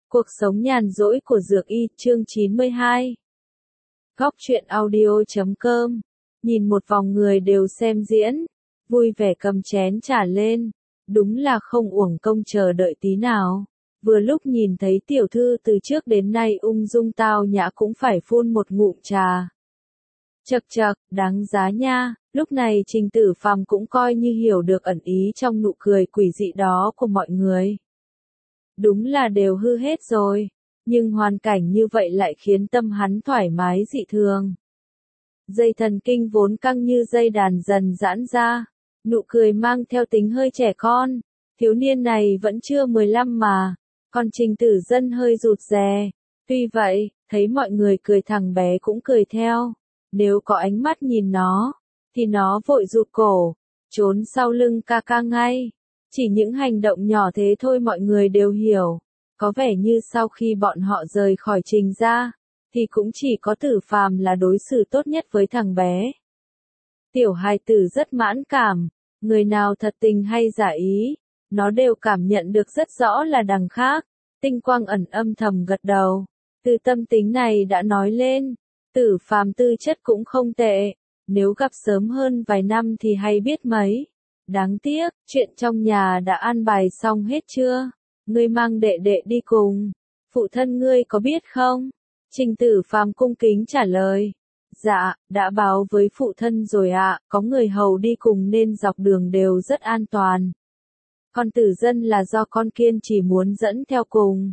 Cuộc sống nhàn rỗi của Dược Y, chương 92. Góc truyện audio.com. Nhìn một vòng người đều xem diễn, vui vẻ cầm chén trà lên, đúng là không uổng công chờ đợi tí nào. Vừa lúc nhìn thấy tiểu thư từ trước đến nay ung dung tao nhã cũng phải phun một ngụm trà. Chậc chậc, đáng giá nha. Lúc này Trình Tử Phàm cũng coi như hiểu được ẩn ý trong nụ cười quỷ dị đó của mọi người. Đúng là đều hư hết rồi, nhưng hoàn cảnh như vậy lại khiến tâm hắn thoải mái dị thường. Dây thần kinh vốn căng như dây đàn dần giãn ra, nụ cười mang theo tính hơi trẻ con, thiếu niên này vẫn chưa 15 mà, còn Trình Tử Dân hơi rụt rè. Tuy vậy, thấy mọi người cười thằng bé cũng cười theo, nếu có ánh mắt nhìn nó, thì nó vội rụt cổ, trốn sau lưng ca ca ngay. Chỉ những hành động nhỏ thế thôi mọi người đều hiểu, có vẻ như sau khi bọn họ rời khỏi Trình gia, thì cũng chỉ có Tử Phàm là đối xử tốt nhất với thằng bé. Tiểu hài tử rất mãn cảm, người nào thật tình hay giả ý, nó đều cảm nhận được rất rõ là đằng khác. Tinh Quang ẩn âm thầm gật đầu, từ tâm tính này đã nói lên, Tử Phàm tư chất cũng không tệ, nếu gặp sớm hơn vài năm thì hay biết mấy. Đáng tiếc, chuyện trong nhà đã an bài xong hết chưa? Ngươi mang đệ đệ đi cùng. Phụ thân ngươi có biết không? Trình Tử Phàm cung kính trả lời. Dạ, đã báo với phụ thân rồi ạ, có người hầu đi cùng nên dọc đường đều rất an toàn. Còn Tử Dân là do con kiên chỉ muốn dẫn theo cùng.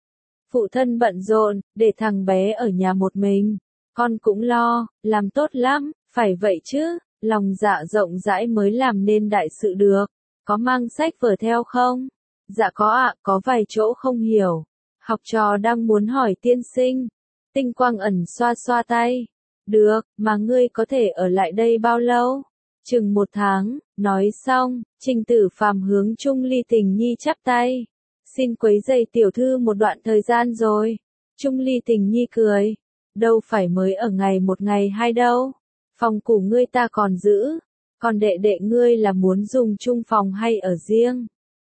Phụ thân bận rộn, để thằng bé ở nhà một mình. Con cũng lo, làm tốt lắm, phải vậy chứ. Lòng dạ rộng rãi mới làm nên đại sự được. Có mang sách vở theo không? Dạ có ạ, có vài chỗ không hiểu. Học trò đang muốn hỏi tiên sinh. Tinh Quang ẩn xoa xoa tay. Được, mà ngươi có thể ở lại đây bao lâu? Chừng 1 tháng. Nói xong, Trình Tử Phàm hướng Trung Ly Tình Nhi chắp tay. Xin quấy rầy tiểu thư một đoạn thời gian rồi. Trung Ly Tình Nhi cười. Đâu phải mới ở ngày 1 ngày 2 đâu. Phòng của ngươi ta còn giữ, còn đệ đệ ngươi là muốn dùng chung phòng hay ở riêng?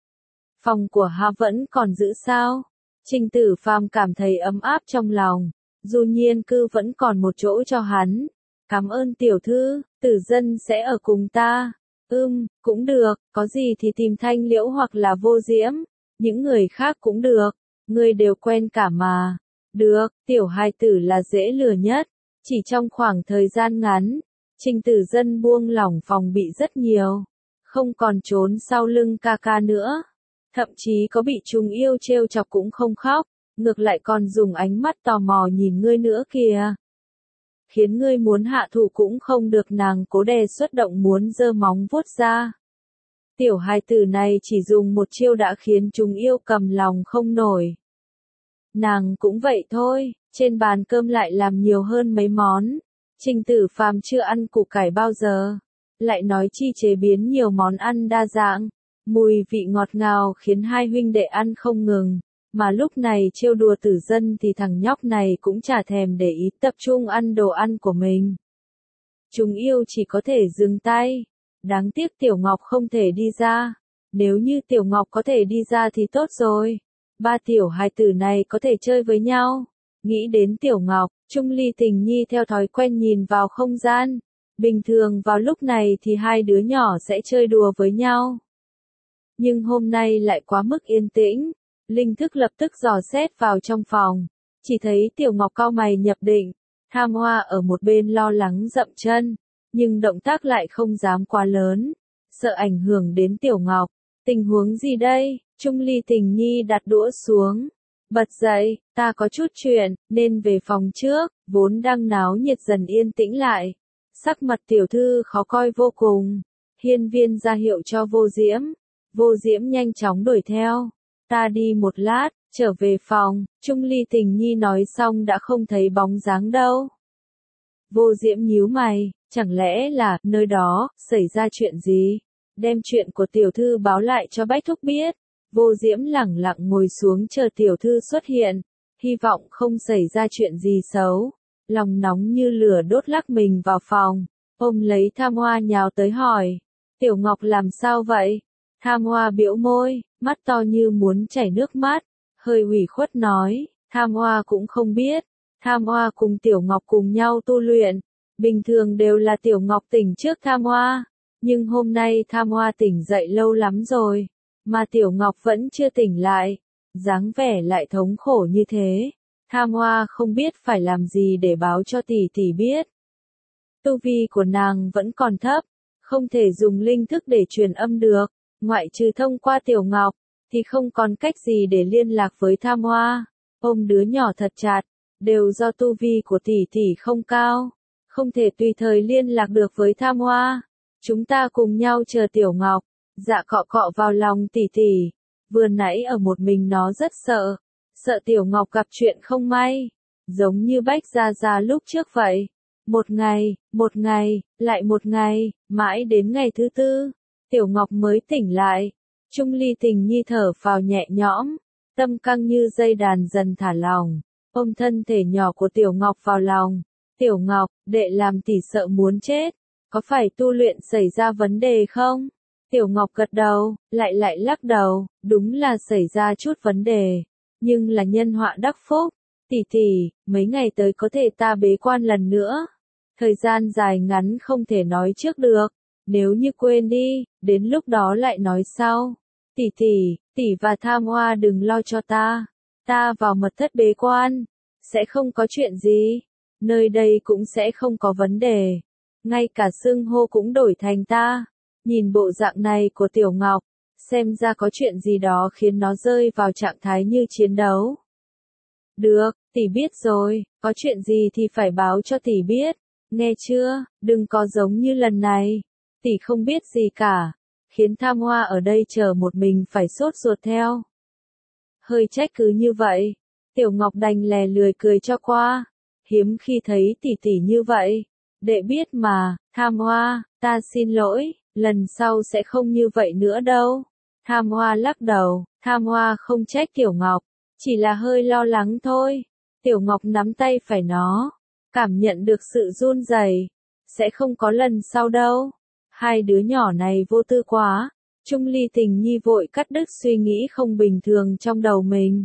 Phòng của Hà vẫn còn giữ sao? Trình Tử Phàm cảm thấy ấm áp trong lòng, dù nhiên cư vẫn còn một chỗ cho hắn. Cảm ơn tiểu thư, Tử Dân sẽ ở cùng ta. Cũng được, có gì thì tìm Thanh Liễu hoặc là Vô Diễm, những người khác cũng được, ngươi đều quen cả mà. Được, tiểu hài tử là dễ lừa nhất. Chỉ trong khoảng thời gian ngắn, Trình Tử Dân buông lỏng phòng bị rất nhiều, không còn trốn sau lưng ca ca nữa. Thậm chí có bị chúng yêu trêu chọc cũng không khóc, ngược lại còn dùng ánh mắt tò mò nhìn ngươi nữa kìa. Khiến ngươi muốn hạ thủ cũng không được, nàng cố đè xuất động muốn giơ móng vuốt ra. Tiểu hài tử này chỉ dùng một chiêu đã khiến chúng yêu cầm lòng không nổi. Nàng cũng vậy thôi. Trên bàn cơm lại làm nhiều hơn mấy món. Trình Tử Phàm chưa ăn củ cải bao giờ, lại nói chi chế biến nhiều món ăn đa dạng, mùi vị ngọt ngào khiến hai huynh đệ ăn không ngừng, mà lúc này trêu đùa Tử Dân thì thằng nhóc này cũng chả thèm để ý, tập trung ăn đồ ăn của mình. Chúng yêu chỉ có thể dừng tay, đáng tiếc Tiểu Ngọc không thể đi ra, nếu như Tiểu Ngọc có thể đi ra thì tốt rồi, ba tiểu hài tử này có thể chơi với nhau. Nghĩ đến Tiểu Ngọc, Trung Ly Tình Nhi theo thói quen nhìn vào không gian. Bình thường vào lúc này thì hai đứa nhỏ sẽ chơi đùa với nhau. Nhưng hôm nay lại quá mức yên tĩnh. Linh thức lập tức dò xét vào trong phòng. Chỉ thấy Tiểu Ngọc cau mày nhập định. Tham Hoa ở một bên lo lắng dậm chân. Nhưng động tác lại không dám quá lớn. Sợ ảnh hưởng đến Tiểu Ngọc. Tình huống gì đây? Trung Ly Tình Nhi đặt đũa xuống. Bật dậy, ta có chút chuyện, nên về phòng trước. Vốn đang náo nhiệt dần yên tĩnh lại. Sắc mặt tiểu thư khó coi vô cùng. Hiên Viên ra hiệu cho Vô Diễm. Vô Diễm nhanh chóng đuổi theo. Ta đi một lát, trở về phòng. Trung Ly Tình Nhi nói xong đã không thấy bóng dáng đâu. Vô Diễm nhíu mày, chẳng lẽ là nơi đó xảy ra chuyện gì? Đem chuyện của tiểu thư báo lại cho Bách Thúc biết. Vô Diễm lẳng lặng ngồi xuống chờ tiểu thư xuất hiện, hy vọng không xảy ra chuyện gì xấu. Lòng nóng như lửa đốt lắc mình vào phòng, ôm lấy Tham Hoa nhào tới hỏi. Tiểu Ngọc làm sao vậy? Tham Hoa bĩu môi, mắt to như muốn chảy nước mắt, hơi ủy khuất nói, Tham Hoa cũng không biết, Tham Hoa cùng Tiểu Ngọc cùng nhau tu luyện, bình thường đều là Tiểu Ngọc tỉnh trước Tham Hoa, nhưng hôm nay Tham Hoa tỉnh dậy lâu lắm rồi, mà Tiểu Ngọc vẫn chưa tỉnh lại, dáng vẻ lại thống khổ như thế. Tham Hoa không biết phải làm gì để báo cho tỷ tỷ biết. Tu vi của nàng vẫn còn thấp, không thể dùng linh thức để truyền âm được, ngoại trừ thông qua Tiểu Ngọc, thì không còn cách gì để liên lạc với Tham Hoa. Ôm đứa nhỏ thật chặt, đều do tu vi của tỷ tỷ không cao, không thể tùy thời liên lạc được với Tham Hoa. Chúng ta cùng nhau chờ Tiểu Ngọc. Dạ cọ cọ vào lòng tỷ tỷ, vừa nãy ở một mình nó rất sợ, sợ Tiểu Ngọc gặp chuyện không may, giống như Bách Gia Gia lúc trước vậy. Một ngày, lại một ngày, mãi đến ngày thứ tư, Tiểu Ngọc mới tỉnh lại. Trung Ly Tình Nhi thở phào nhẹ nhõm, tâm căng như dây đàn dần thả lỏng, ôm thân thể nhỏ của Tiểu Ngọc vào lòng. Tiểu Ngọc, đệ làm tỷ sợ muốn chết, có phải tu luyện xảy ra vấn đề không? Tiểu Ngọc gật đầu, lại lắc đầu, đúng là xảy ra chút vấn đề, nhưng là nhân họa đắc phúc. Tỷ tỷ, mấy ngày tới có thể ta bế quan lần nữa. Thời gian dài ngắn không thể nói trước được, nếu như quên đi, đến lúc đó lại nói sau. Tỷ tỷ và Tham Hoa đừng lo cho ta vào mật thất bế quan, sẽ không có chuyện gì, nơi đây cũng sẽ không có vấn đề, ngay cả xưng hô cũng đổi thành ta. Nhìn bộ dạng này của Tiểu Ngọc, xem ra có chuyện gì đó khiến nó rơi vào trạng thái như chiến đấu. Được, tỷ biết rồi, có chuyện gì thì phải báo cho tỷ biết, nghe chưa, đừng có giống như lần này, tỷ không biết gì cả, khiến Tham Hoa ở đây chờ một mình phải sốt ruột theo. Hơi trách cứ như vậy, Tiểu Ngọc đành lè lười cười cho qua, hiếm khi thấy tỷ tỷ như vậy, đệ biết mà, Tham Hoa, ta xin lỗi. Lần sau sẽ không như vậy nữa đâu. Tham Hoa lắc đầu, Tham Hoa không trách Tiểu Ngọc, chỉ là hơi lo lắng thôi. Tiểu Ngọc nắm tay phải nó, cảm nhận được sự run rẩy, sẽ không có lần sau đâu. Hai đứa nhỏ này vô tư quá. Trung Ly Tình Nhi vội cắt đứt suy nghĩ không bình thường trong đầu mình.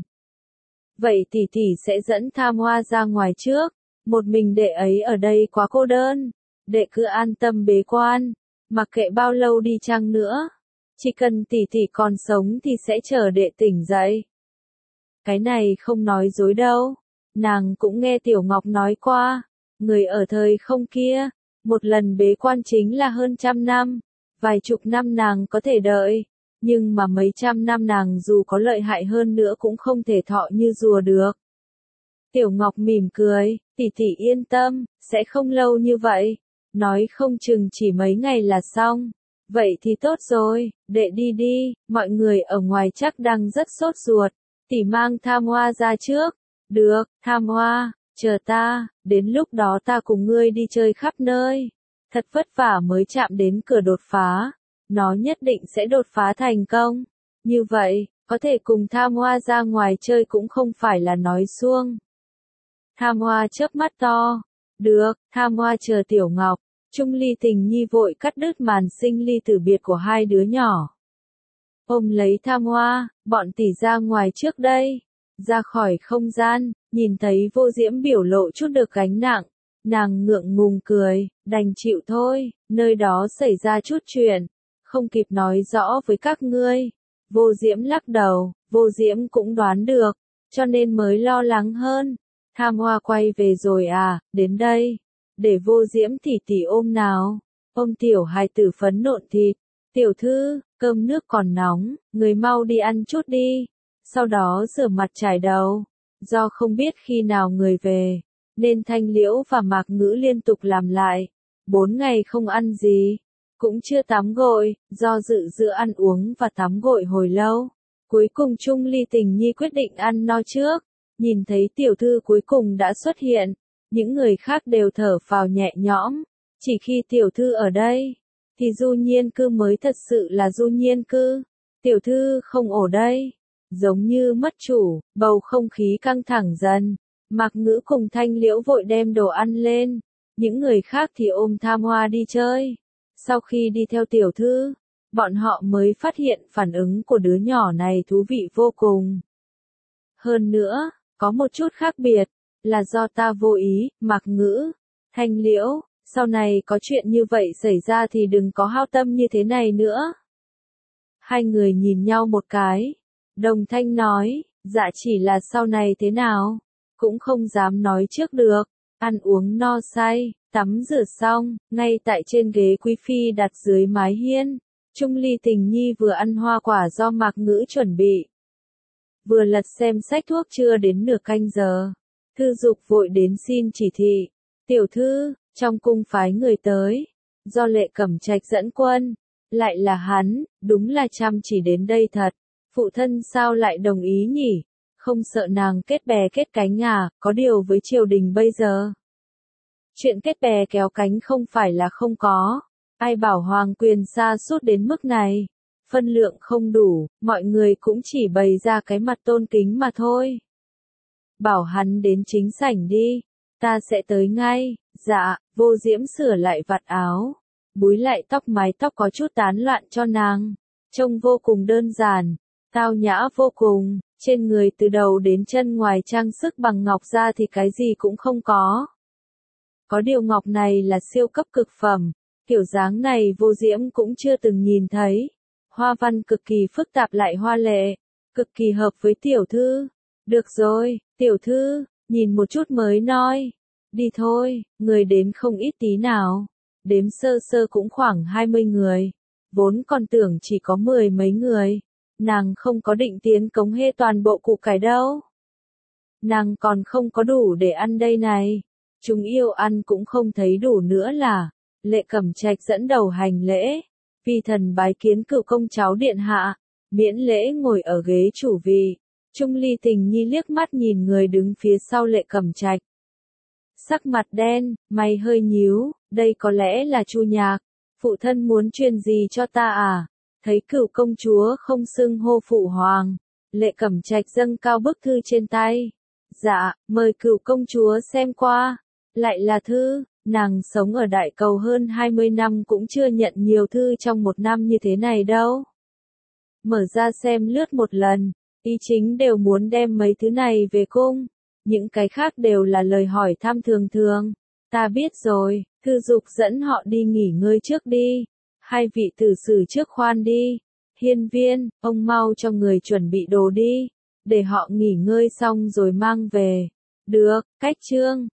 Vậy tỷ tỷ sẽ dẫn Tham Hoa ra ngoài trước, một mình đệ ấy ở đây quá cô đơn, đệ cứ an tâm bế quan. Mặc kệ bao lâu đi chăng nữa, chỉ cần tỷ tỷ còn sống thì sẽ chờ đệ tỉnh dậy. Cái này không nói dối đâu, nàng cũng nghe Tiểu Ngọc nói qua, người ở thời không kia, một lần bế quan chính là hơn 100 năm, vài chục năm nàng có thể đợi, nhưng mà mấy trăm năm nàng dù có lợi hại hơn nữa cũng không thể thọ như rùa được. Tiểu Ngọc mỉm cười, tỷ tỷ yên tâm, sẽ không lâu như vậy. Nói không chừng chỉ mấy ngày là xong. Vậy thì tốt rồi, đệ đi đi, mọi người ở ngoài chắc đang rất sốt ruột. Tỷ mang Tham Hoa ra trước. Được, Tham Hoa, chờ ta, đến lúc đó ta cùng ngươi đi chơi khắp nơi. Thật vất vả mới chạm đến cửa đột phá. Nó nhất định sẽ đột phá thành công. Như vậy, có thể cùng Tham Hoa ra ngoài chơi cũng không phải là nói suông. Tham Hoa chớp mắt to. Được, Tham Hoa chờ Tiểu Ngọc. Trung Ly Tình Nhi vội cắt đứt màn sinh ly tử biệt của hai đứa nhỏ. Ôm lấy Tham Hoa, bọn tỷ ra ngoài trước đây. Ra khỏi không gian, nhìn thấy Vô Diễm biểu lộ chút được gánh nặng. Nàng ngượng ngùng cười, đành chịu thôi, nơi đó xảy ra chút chuyện. Không kịp nói rõ với các ngươi. Vô Diễm lắc đầu, Vô Diễm cũng đoán được, cho nên mới lo lắng hơn. Tham Hoa quay về rồi à, đến đây. Để Vô Diễm tỷ tỷ ôm nào. Ôm tiểu hài tử phấn nộn thịt. Tiểu thư, cơm nước còn nóng, người mau đi ăn chút đi. Sau đó rửa mặt chải đầu. Do không biết khi nào người về, nên Thanh Liễu và Mạc Ngữ liên tục làm lại. 4 ngày không ăn gì, cũng chưa tắm gội, do dự giữa ăn uống và tắm gội hồi lâu. Cuối cùng Trung Ly Tình Nhi quyết định ăn no trước. Nhìn thấy tiểu thư cuối cùng đã xuất hiện. Những người khác đều thở phào nhẹ nhõm, chỉ khi tiểu thư ở đây, thì Du Nhiên Cư mới thật sự là Du Nhiên Cư. Tiểu thư không ở đây, giống như mất chủ, bầu không khí căng thẳng dần. Mạc Ngữ cùng Thanh Liễu vội đem đồ ăn lên, những người khác thì ôm Tham Hoa đi chơi. Sau khi đi theo tiểu thư, bọn họ mới phát hiện phản ứng của đứa nhỏ này thú vị vô cùng. Hơn nữa, có một chút khác biệt, là do ta vô ý, Mạc Ngữ, Thanh Liễu, sau này có chuyện như vậy xảy ra thì đừng có hao tâm như thế này nữa. Hai người nhìn nhau một cái. Đồng Thanh nói, dạ chỉ là sau này thế nào, cũng không dám nói trước được. Ăn uống no say, tắm rửa xong, ngay tại trên ghế quý phi đặt dưới mái hiên, Trung Ly Tình Nhi vừa ăn hoa quả do Mạc Ngữ chuẩn bị, vừa lật xem sách thuốc. Chưa đến nửa canh giờ, Thư Dục vội đến xin chỉ thị. Tiểu thư, trong cung phái người tới, do Lệ Cẩm Trạch dẫn quân. Lại là hắn, đúng là chăm chỉ đến đây thật. Phụ thân sao lại đồng ý nhỉ? Không sợ nàng kết bè kết cánh à? Có điều với triều đình bây giờ, chuyện kết bè kéo cánh không phải là không có. Ai bảo hoàng quyền sa sút đến mức này. Phân lượng không đủ, mọi người cũng chỉ bày ra cái mặt tôn kính mà thôi. Bảo hắn đến chính sảnh đi, ta sẽ tới ngay. Dạ. Vô Diễm sửa lại vạt áo, búi lại tóc, mái tóc có chút tán loạn cho nàng, trông vô cùng đơn giản, tao nhã vô cùng. Trên người từ đầu đến chân ngoài trang sức bằng ngọc ra thì cái gì cũng không có. Có điều ngọc này là siêu cấp cực phẩm, kiểu dáng này Vô Diễm cũng chưa từng nhìn thấy. Hoa văn cực kỳ phức tạp lại hoa lệ, cực kỳ hợp với tiểu thư. Được rồi, tiểu thư, nhìn một chút mới nói. Đi thôi, người đến không ít tí nào. Đếm sơ sơ cũng khoảng 20 người. Vốn còn tưởng chỉ có 10 mấy người. Nàng không có định tiến cống hê toàn bộ củ cải đâu. Nàng còn không có đủ để ăn đây này. Chúng yêu ăn cũng không thấy đủ nữa là. Lệ Cẩm Trạch dẫn đầu hành lễ. Vi thần bái kiến cựu công cháu điện hạ. Miễn lễ ngồi ở ghế chủ vị. Trung Ly Tình Nhi liếc mắt nhìn người đứng phía sau Lệ Cẩm Trạch. Sắc mặt đen, mày hơi nhíu, đây có lẽ là Chu Nhạc. Phụ thân muốn truyền gì cho ta à? Thấy cửu công chúa không xưng hô phụ hoàng. Lệ Cẩm Trạch dâng cao bức thư trên tay. Dạ, mời cửu công chúa xem qua. Lại là thư, nàng sống ở Đại Cầu hơn 20 năm cũng chưa nhận nhiều thư trong một năm như thế này đâu. Mở ra xem lướt một lần, ý chính đều muốn đem mấy thứ này về cung. Những cái khác đều là lời hỏi thăm thường thường. Ta biết rồi, Thư Dục dẫn họ đi nghỉ ngơi trước đi. Hai vị tử xử trước khoan đi. Hiên Viên, ông mau cho người chuẩn bị đồ đi. Để họ nghỉ ngơi xong rồi mang về. Được, cách chương.